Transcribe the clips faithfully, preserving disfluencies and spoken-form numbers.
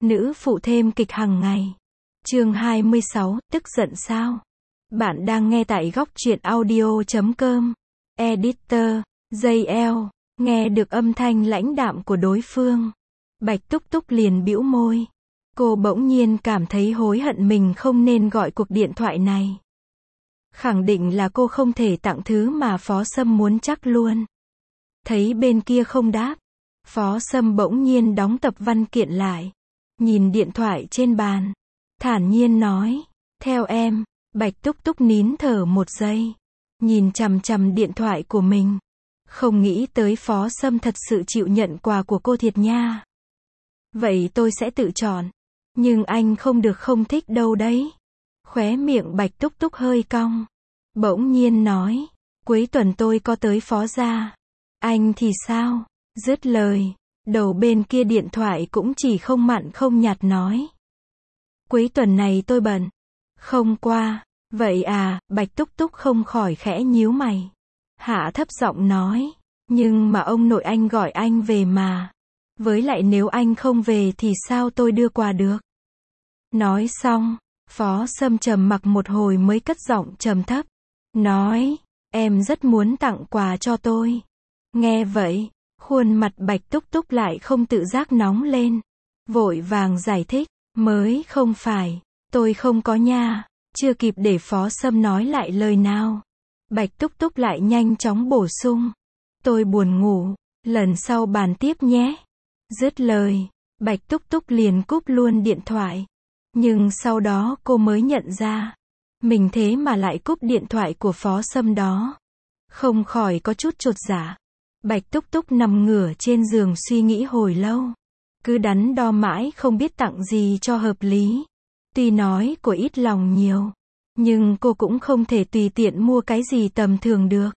Nữ phụ thêm kịch hàng ngày. Chương hai mươi sáu, tức giận sao? Bạn đang nghe tại góc truyện audio chấm com. Editor, gi eo, nghe được âm thanh lãnh đạm của đối phương. Bạch Túc Túc liền bĩu môi. Cô bỗng nhiên cảm thấy hối hận mình không nên gọi cuộc điện thoại này. Khẳng định là cô không thể tặng thứ mà Phó Sâm muốn chắc luôn. Thấy bên kia không đáp, Phó Sâm bỗng nhiên đóng tập văn kiện lại. Nhìn điện thoại trên bàn, thản nhiên nói, theo em. Bạch Túc Túc nín thở một giây, nhìn chằm chằm điện thoại của mình. Không nghĩ tới Phó Sâm thật sự chịu nhận quà của cô thiệt nha. Vậy tôi sẽ tự chọn. Nhưng anh không được không thích đâu đấy. Khóe miệng Bạch Túc Túc hơi cong. Bỗng nhiên nói, cuối tuần tôi có tới Phó gia. Anh thì sao? Dứt lời, đầu bên kia điện thoại cũng chỉ không mặn không nhạt nói. Cuối tuần này tôi bận. Không qua. Vậy à, Bạch Túc Túc không khỏi khẽ nhíu mày. Hạ thấp giọng nói, nhưng mà ông nội anh gọi anh về mà. Với lại nếu anh không về thì sao tôi đưa quà được? Nói xong, Phó Sâm trầm mặc một hồi mới cất giọng trầm thấp. Nói, em rất muốn tặng quà cho tôi. Nghe vậy, khuôn mặt Bạch Túc Túc lại không tự giác nóng lên. Vội vàng giải thích, mới không phải, tôi không có nha. Chưa kịp để Phó Sâm nói lại lời nào, Bạch Túc Túc lại nhanh chóng bổ sung. Tôi buồn ngủ, lần sau bàn tiếp nhé. Dứt lời, Bạch Túc Túc liền cúp luôn điện thoại. Nhưng sau đó cô mới nhận ra, mình thế mà lại cúp điện thoại của Phó Sâm đó. Không khỏi có chút chột dạ. Bạch Túc Túc nằm ngửa trên giường suy nghĩ hồi lâu. Cứ đắn đo mãi không biết tặng gì cho hợp lý. Tuy nói cô ít lòng nhiều, nhưng cô cũng không thể tùy tiện mua cái gì tầm thường được.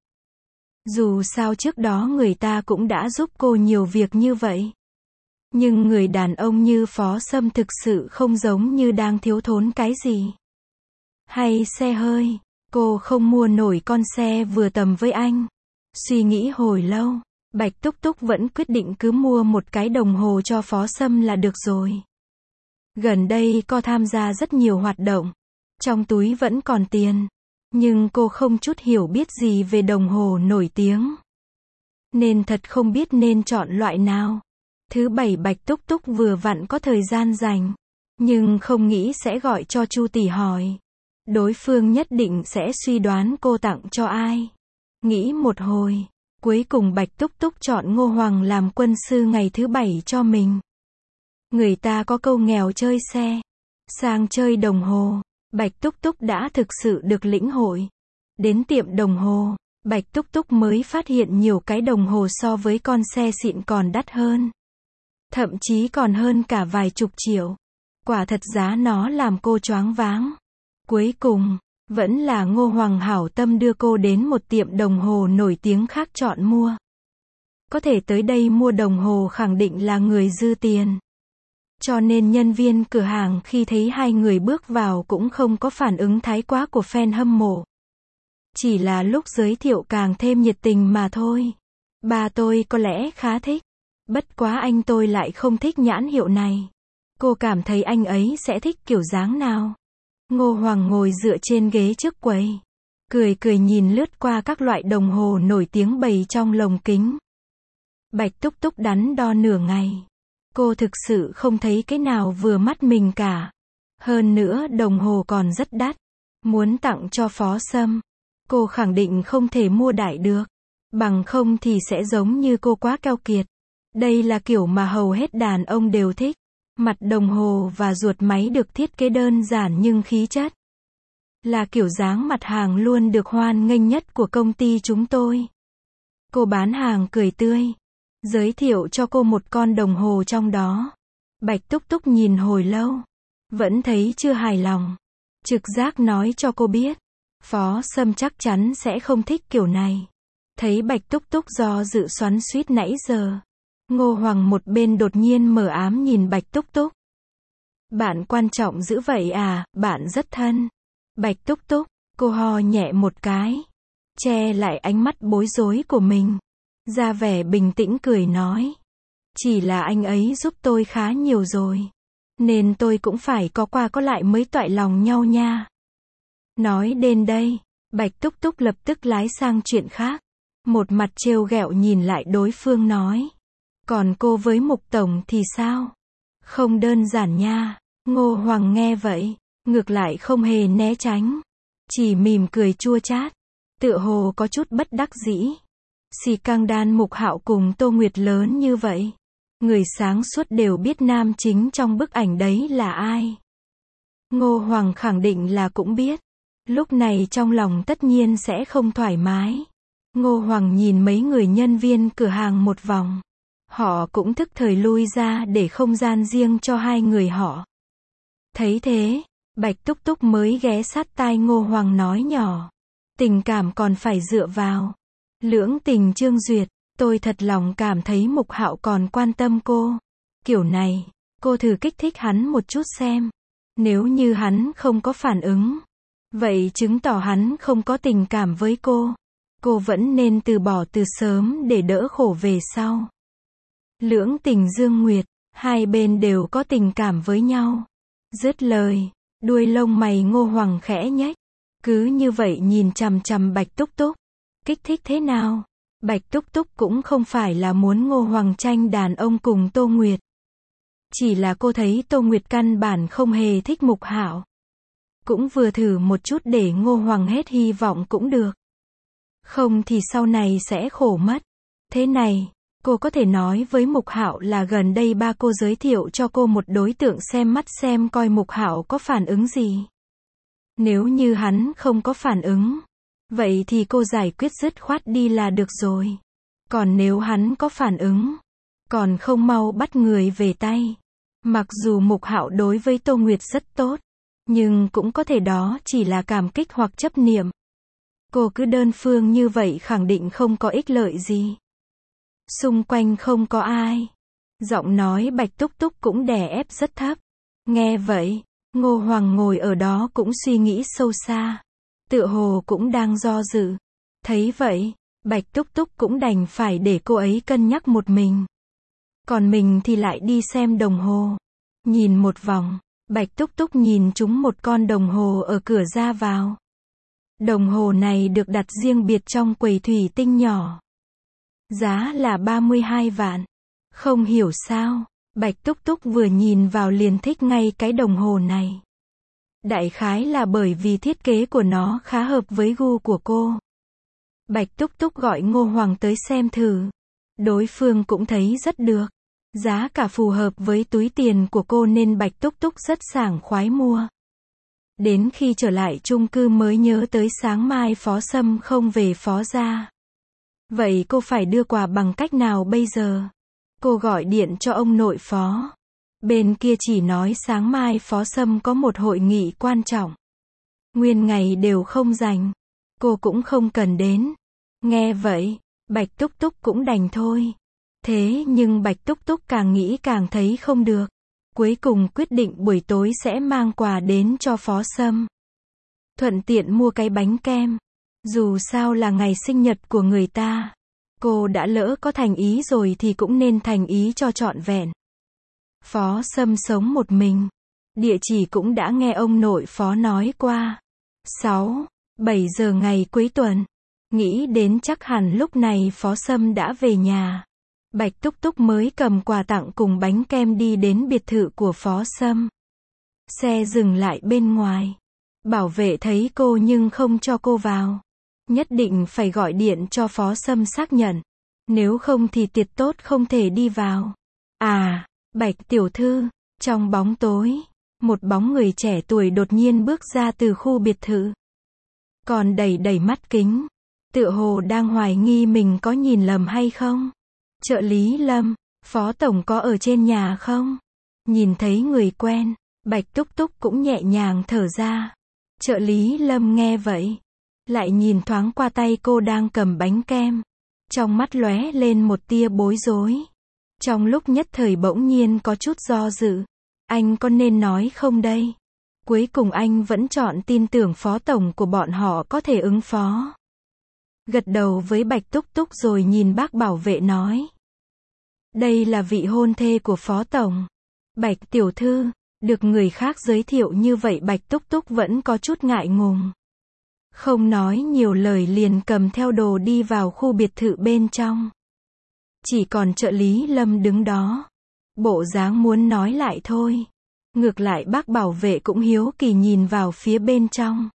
Dù sao trước đó người ta cũng đã giúp cô nhiều việc như vậy. Nhưng người đàn ông như Phó Sâm thực sự không giống như đang thiếu thốn cái gì. Hay xe hơi, cô không mua nổi con xe vừa tầm với anh. Suy nghĩ hồi lâu, Bạch Túc Túc vẫn quyết định cứ mua một cái đồng hồ cho Phó Sâm là được rồi. Gần đây cô tham gia rất nhiều hoạt động. Trong túi vẫn còn tiền. Nhưng cô không chút hiểu biết gì về đồng hồ nổi tiếng. Nên thật không biết nên chọn loại nào. Thứ bảy Bạch Túc Túc vừa vặn có thời gian rảnh. Nhưng không nghĩ sẽ gọi cho Chu tỷ hỏi. Đối phương nhất định sẽ suy đoán cô tặng cho ai. Nghĩ một hồi, cuối cùng Bạch Túc Túc chọn Ngô Hoàng làm quân sư ngày thứ bảy cho mình. Người ta có câu nghèo chơi xe, sang chơi đồng hồ. Bạch Túc Túc đã thực sự được lĩnh hội. Đến tiệm đồng hồ, Bạch Túc Túc mới phát hiện nhiều cái đồng hồ so với con xe xịn còn đắt hơn. Thậm chí còn hơn cả vài chục triệu. Quả thật giá nó làm cô choáng váng. Cuối cùng, vẫn là Ngô Hoàng hảo tâm đưa cô đến một tiệm đồng hồ nổi tiếng khác chọn mua. Có thể tới đây mua đồng hồ khẳng định là người dư tiền. Cho nên nhân viên cửa hàng khi thấy hai người bước vào cũng không có phản ứng thái quá của fan hâm mộ. Chỉ là lúc giới thiệu càng thêm nhiệt tình mà thôi. Ba tôi có lẽ khá thích. Bất quá anh tôi lại không thích nhãn hiệu này. Cô cảm thấy anh ấy sẽ thích kiểu dáng nào? Ngô Hoàng ngồi dựa trên ghế trước quầy. Cười cười nhìn lướt qua các loại đồng hồ nổi tiếng bày trong lồng kính. Bạch Túc Túc đắn đo nửa ngày. Cô thực sự không thấy cái nào vừa mắt mình cả. Hơn nữa đồng hồ còn rất đắt. Muốn tặng cho Phó Sâm, cô khẳng định không thể mua đại được. Bằng không thì sẽ giống như cô quá keo kiệt. Đây là kiểu mà hầu hết đàn ông đều thích. Mặt đồng hồ và ruột máy được thiết kế đơn giản nhưng khí chất. Là kiểu dáng mặt hàng luôn được hoan nghênh nhất của công ty chúng tôi. Cô bán hàng cười tươi. Giới thiệu cho cô một con đồng hồ trong đó. Bạch Túc Túc nhìn hồi lâu. Vẫn thấy chưa hài lòng. Trực giác nói cho cô biết. Phó Sâm chắc chắn sẽ không thích kiểu này. Thấy Bạch Túc Túc do dự xoắn xuýt nãy giờ. Ngô Hoàng một bên đột nhiên mờ ám nhìn Bạch Túc Túc. Bạn quan trọng dữ vậy à, bạn rất thân. Bạch Túc Túc, cô ho nhẹ một cái. Che lại ánh mắt bối rối của mình. Ra vẻ bình tĩnh cười nói. Chỉ là anh ấy giúp tôi khá nhiều rồi. nên tôi cũng phải có qua có lại mới toại lòng nhau nha. Nói đến đây, Bạch Túc Túc lập tức lái sang chuyện khác. Một mặt trêu ghẹo nhìn lại đối phương nói. Còn cô với Mục Tổng thì sao? Không đơn giản nha. Ngô Hoàng nghe vậy, ngược lại không hề né tránh. Chỉ mỉm cười chua chát. Tựa hồ có chút bất đắc dĩ. Xì căng đan Mục Hạo cùng Tô Nguyệt lớn như vậy. Người sáng suốt đều biết nam chính trong bức ảnh đấy là ai. Ngô Hoàng khẳng định là cũng biết. Lúc này trong lòng tất nhiên sẽ không thoải mái. Ngô Hoàng nhìn mấy người nhân viên cửa hàng một vòng. Họ cũng thức thời lui ra để không gian riêng cho hai người họ. Thấy thế, Bạch Túc Túc mới ghé sát tai Ngô Hoàng nói nhỏ. Tình cảm còn phải dựa vào lưỡng tình Trương Duyệt. Tôi thật lòng cảm thấy Mục Hạo còn quan tâm cô. Kiểu này, cô thử kích thích hắn một chút xem. Nếu như hắn không có phản ứng, vậy chứng tỏ hắn không có tình cảm với cô. Cô vẫn nên từ bỏ từ sớm để đỡ khổ về sau. Lưỡng tình Dương Nguyệt, hai bên đều có tình cảm với nhau. Dứt lời, đuôi lông mày Ngô Hoàng khẽ nhếch. Cứ như vậy nhìn chằm chằm Bạch Túc Túc. Kích thích thế nào? Bạch Túc Túc cũng không phải là muốn Ngô Hoàng tranh đàn ông cùng Tô Nguyệt. Chỉ là cô thấy Tô Nguyệt căn bản không hề thích Mục Hạo. Cũng vừa thử một chút để Ngô Hoàng hết hy vọng cũng được. Không thì sau này sẽ khổ mất. Thế này, cô có thể nói với Mục Hạo là gần đây ba cô giới thiệu cho cô một đối tượng xem mắt xem coi Mục Hạo có phản ứng gì. Nếu như hắn không có phản ứng, vậy thì cô giải quyết dứt khoát đi là được rồi. Còn nếu hắn có phản ứng, còn không mau bắt người về tay. Mặc dù Mục Hạo đối với Tô Nguyệt rất tốt, nhưng cũng có thể đó chỉ là cảm kích hoặc chấp niệm. Cô cứ đơn phương như vậy khẳng định không có ích lợi gì. Xung quanh không có ai. Giọng nói Bạch Túc Túc cũng đè ép rất thấp. Nghe vậy, Ngô Hoàng ngồi ở đó cũng suy nghĩ sâu xa. Tựa hồ cũng đang do dự. Thấy vậy, Bạch Túc Túc cũng đành phải để cô ấy cân nhắc một mình. Còn mình thì lại đi xem đồng hồ. Nhìn một vòng, Bạch Túc Túc nhìn trúng một con đồng hồ ở cửa ra vào. Đồng hồ này được đặt riêng biệt trong quầy thủy tinh nhỏ. Giá là ba mươi hai vạn. Không hiểu sao, Bạch Túc Túc vừa nhìn vào liền thích ngay cái đồng hồ này. Đại khái là bởi vì thiết kế của nó khá hợp với gu của cô. Bạch Túc Túc gọi Ngô Hoàng tới xem thử. Đối phương cũng thấy rất được. Giá cả phù hợp với túi tiền của cô nên Bạch Túc Túc rất sảng khoái mua. Đến khi trở lại chung cư mới nhớ tới sáng mai Phó Sâm không về Phó gia. Vậy cô phải đưa quà bằng cách nào bây giờ? Cô gọi điện cho ông nội Phó. Bên kia chỉ nói sáng mai Phó Sâm có một hội nghị quan trọng. Nguyên ngày đều không rảnh. Cô cũng không cần đến. Nghe vậy, Bạch Túc Túc cũng đành thôi. Thế nhưng Bạch Túc Túc càng nghĩ càng thấy không được. Cuối cùng quyết định buổi tối sẽ mang quà đến cho Phó Sâm. Thuận tiện mua cái bánh kem. Dù sao là ngày sinh nhật của người ta. Cô đã lỡ có thành ý rồi thì cũng nên thành ý cho trọn vẹn. Phó Sâm sống một mình. Địa chỉ cũng đã nghe ông nội Phó nói qua. sáu, bảy giờ ngày cuối tuần. Nghĩ đến chắc hẳn lúc này Phó Sâm đã về nhà. Bạch Túc Túc mới cầm quà tặng cùng bánh kem đi đến biệt thự của Phó Sâm. Xe dừng lại bên ngoài. Bảo vệ thấy cô nhưng không cho cô vào. Nhất định phải gọi điện cho Phó Sâm xác nhận. Nếu không thì tiệt tốt không thể đi vào. À, Bạch tiểu thư, trong bóng tối, một bóng người trẻ tuổi đột nhiên bước ra từ khu biệt thự. Còn đầy đầy mắt kính. Tựa hồ đang hoài nghi mình có nhìn lầm hay không. Trợ lý Lâm, Phó Tổng có ở trên nhà không? Nhìn thấy người quen, Bạch Túc Túc cũng nhẹ nhàng thở ra. Trợ lý Lâm nghe vậy, lại nhìn thoáng qua tay cô đang cầm bánh kem. Trong mắt lóe lên một tia bối rối. Trong lúc nhất thời bỗng nhiên có chút do dự. Anh có nên nói không đây? Cuối cùng anh vẫn chọn tin tưởng Phó Tổng của bọn họ có thể ứng phó. Gật đầu với Bạch Túc Túc rồi nhìn bác bảo vệ nói. Đây là vị hôn thê của Phó Tổng. Bạch tiểu thư, Được người khác giới thiệu như vậy Bạch Túc Túc vẫn có chút ngại ngùng. Không nói nhiều lời liền cầm theo đồ đi vào khu biệt thự bên trong. Chỉ còn trợ lý Lâm đứng đó. Bộ dáng muốn nói lại thôi. Ngược lại bác bảo vệ cũng hiếu kỳ nhìn vào phía bên trong.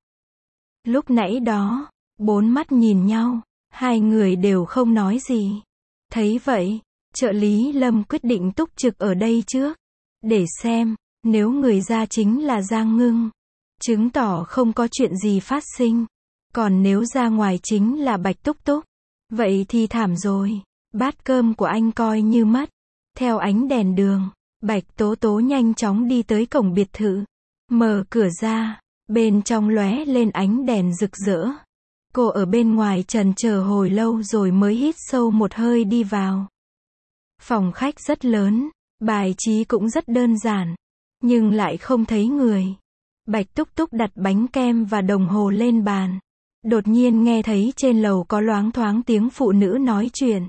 Lúc nãy đó, bốn mắt nhìn nhau, hai người đều không nói gì. Thấy vậy, trợ lý Lâm quyết định túc trực ở đây trước. Để xem, nếu người ra chính là Giang Ngưng, chứng tỏ không có chuyện gì phát sinh. Còn nếu ra ngoài chính là Bạch Túc Túc, vậy thì thảm rồi. Bát cơm của anh coi như mất. Theo ánh đèn đường, Bạch Tố Tố nhanh chóng đi tới cổng biệt thự. Mở cửa ra, bên trong lóe lên ánh đèn rực rỡ. Cô ở bên ngoài trần chờ hồi lâu rồi mới hít sâu một hơi đi vào. Phòng khách rất lớn, bài trí cũng rất đơn giản, nhưng lại không thấy người. Bạch Túc Túc đặt bánh kem và đồng hồ lên bàn. Đột nhiên nghe thấy trên lầu có loáng thoáng tiếng phụ nữ nói chuyện.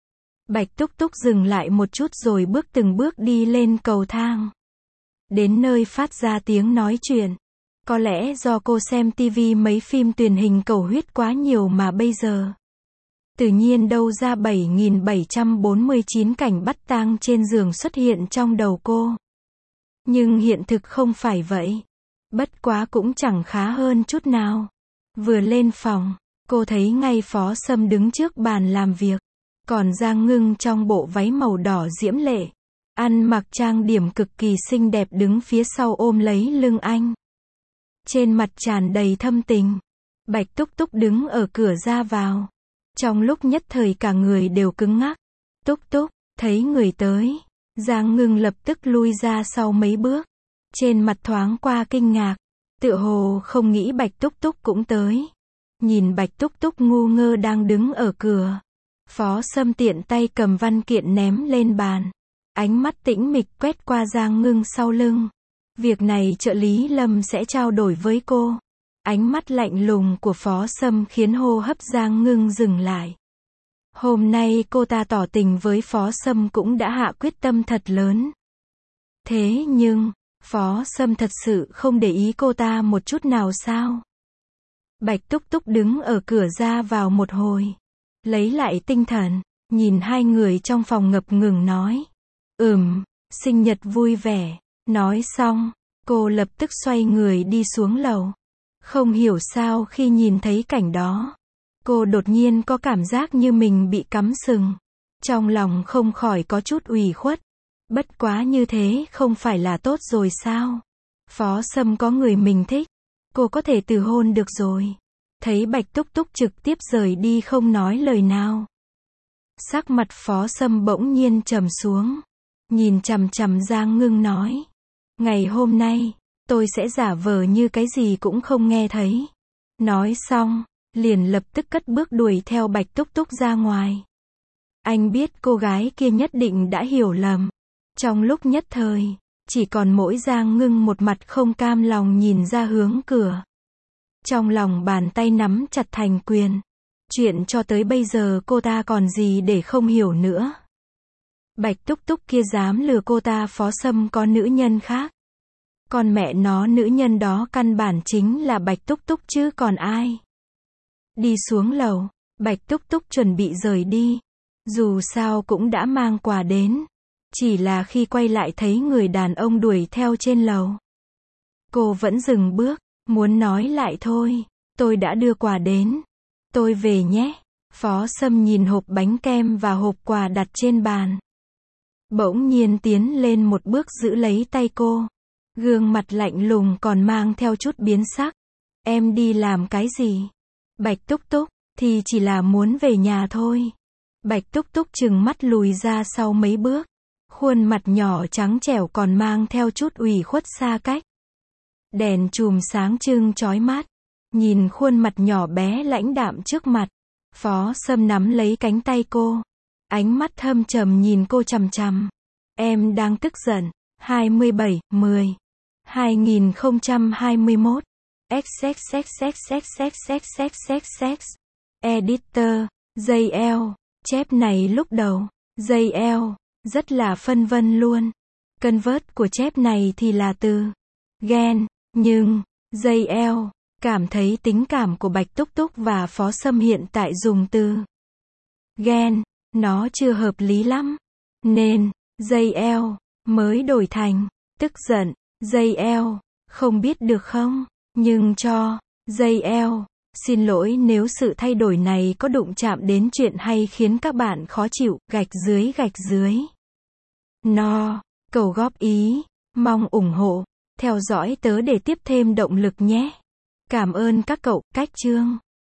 Bạch Túc Túc dừng lại một chút rồi bước từng bước đi lên cầu thang. Đến nơi phát ra tiếng nói chuyện. Có lẽ do cô xem tivi mấy phim truyền hình cầu huyết quá nhiều mà bây giờ. Tự nhiên đâu ra bảy nghìn bảy trăm bốn mươi chín cảnh bắt tang trên giường xuất hiện trong đầu cô. Nhưng hiện thực không phải vậy. Bất quá cũng chẳng khá hơn chút nào. Vừa lên phòng, cô thấy ngay Phó Sâm đứng trước bàn làm việc. Còn Giang Ngưng trong bộ váy màu đỏ diễm lệ. Ăn mặc trang điểm cực kỳ xinh đẹp đứng phía sau ôm lấy lưng anh. Trên mặt tràn đầy thâm tình. Bạch Túc Túc đứng ở cửa ra vào. Trong lúc nhất thời cả người đều cứng ngắc. Túc Túc, thấy người tới. Giang Ngưng lập tức lui ra sau mấy bước. Trên mặt thoáng qua kinh ngạc. Tựa hồ không nghĩ Bạch Túc Túc cũng tới. Nhìn Bạch Túc Túc ngu ngơ đang đứng ở cửa. Phó Sâm tiện tay cầm văn kiện ném lên bàn. Ánh mắt tĩnh mịch quét qua Giang Ngưng sau lưng. Việc này trợ lý Lâm sẽ trao đổi với cô. Ánh mắt lạnh lùng của Phó Sâm khiến hô hấp Giang Ngưng dừng lại. Hôm nay cô ta tỏ tình với Phó Sâm cũng đã hạ quyết tâm thật lớn. Thế nhưng, Phó Sâm thật sự không để ý cô ta một chút nào sao? Bạch Túc Túc đứng ở cửa ra vào một hồi. Lấy lại tinh thần, nhìn hai người trong phòng ngập ngừng nói. Ừm, sinh nhật vui vẻ. Nói xong, cô lập tức xoay người đi xuống lầu. Không hiểu sao khi nhìn thấy cảnh đó, cô đột nhiên có cảm giác như mình bị cắm sừng. Trong lòng không khỏi có chút ủy khuất. Bất quá như thế không phải là tốt rồi sao? Phó Sâm có người mình thích, cô có thể từ hôn được rồi. Thấy Bạch Túc Túc trực tiếp rời đi không nói lời nào. Sắc mặt Phó Sâm bỗng nhiên trầm xuống. Nhìn chằm chằm Giang Ngưng nói. Ngày hôm nay, tôi sẽ giả vờ như cái gì cũng không nghe thấy. Nói xong, liền lập tức cất bước đuổi theo Bạch Túc Túc ra ngoài. Anh biết cô gái kia nhất định đã hiểu lầm. Trong lúc nhất thời, chỉ còn mỗi Giang Ngưng một mặt không cam lòng nhìn ra hướng cửa. Trong lòng bàn tay nắm chặt thành quyền. Chuyện cho tới bây giờ cô ta còn gì để không hiểu nữa. Bạch Túc Túc kia dám lừa cô ta Phó Sâm có nữ nhân khác. Còn mẹ nó nữ nhân đó căn bản chính là Bạch Túc Túc chứ còn ai. Đi xuống lầu, Bạch Túc Túc chuẩn bị rời đi. Dù sao cũng đã mang quà đến. Chỉ là khi quay lại thấy người đàn ông đuổi theo trên lầu. Cô vẫn dừng bước, muốn nói lại thôi. Tôi đã đưa quà đến. Tôi về nhé. Phó Sâm nhìn hộp bánh kem và hộp quà đặt trên bàn. Bỗng nhiên tiến lên một bước giữ lấy tay cô. Gương mặt lạnh lùng còn mang theo chút biến sắc. Em đi làm cái gì? Bạch Túc Túc, thì chỉ là muốn về nhà thôi. Bạch Túc Túc trừng mắt lùi ra sau mấy bước. Khuôn mặt nhỏ trắng trẻo còn mang theo chút ủy khuất xa cách. Đèn chùm sáng trưng chói mắt. Nhìn khuôn mặt nhỏ bé lãnh đạm trước mặt. Phó Sâm nắm lấy cánh tay cô. Ánh mắt thâm trầm nhìn cô chằm chằm. Em đang tức giận. hai mươi bảy, mười, hai nghìn không trăm hai mươi mốt. xxxxxxxxxxxx. Editor, gi eo. Chép này lúc đầu, gi eo, rất là phân vân luôn. Convert của chép này thì là từ ghen, nhưng gi eo cảm thấy tính cảm của Bạch Túc Túc và Phó Sâm hiện tại dùng từ ghen, nó chưa hợp lý lắm. Nên, gi eo mới đổi thành tức giận. gi eo, không biết được không? Nhưng cho gi eo, xin lỗi nếu sự thay đổi này có đụng chạm đến chuyện hay khiến các bạn khó chịu, gạch dưới gạch dưới. No, cầu góp ý, mong ủng hộ, theo dõi tớ để tiếp thêm động lực nhé. Cảm ơn các cậu, cách chương.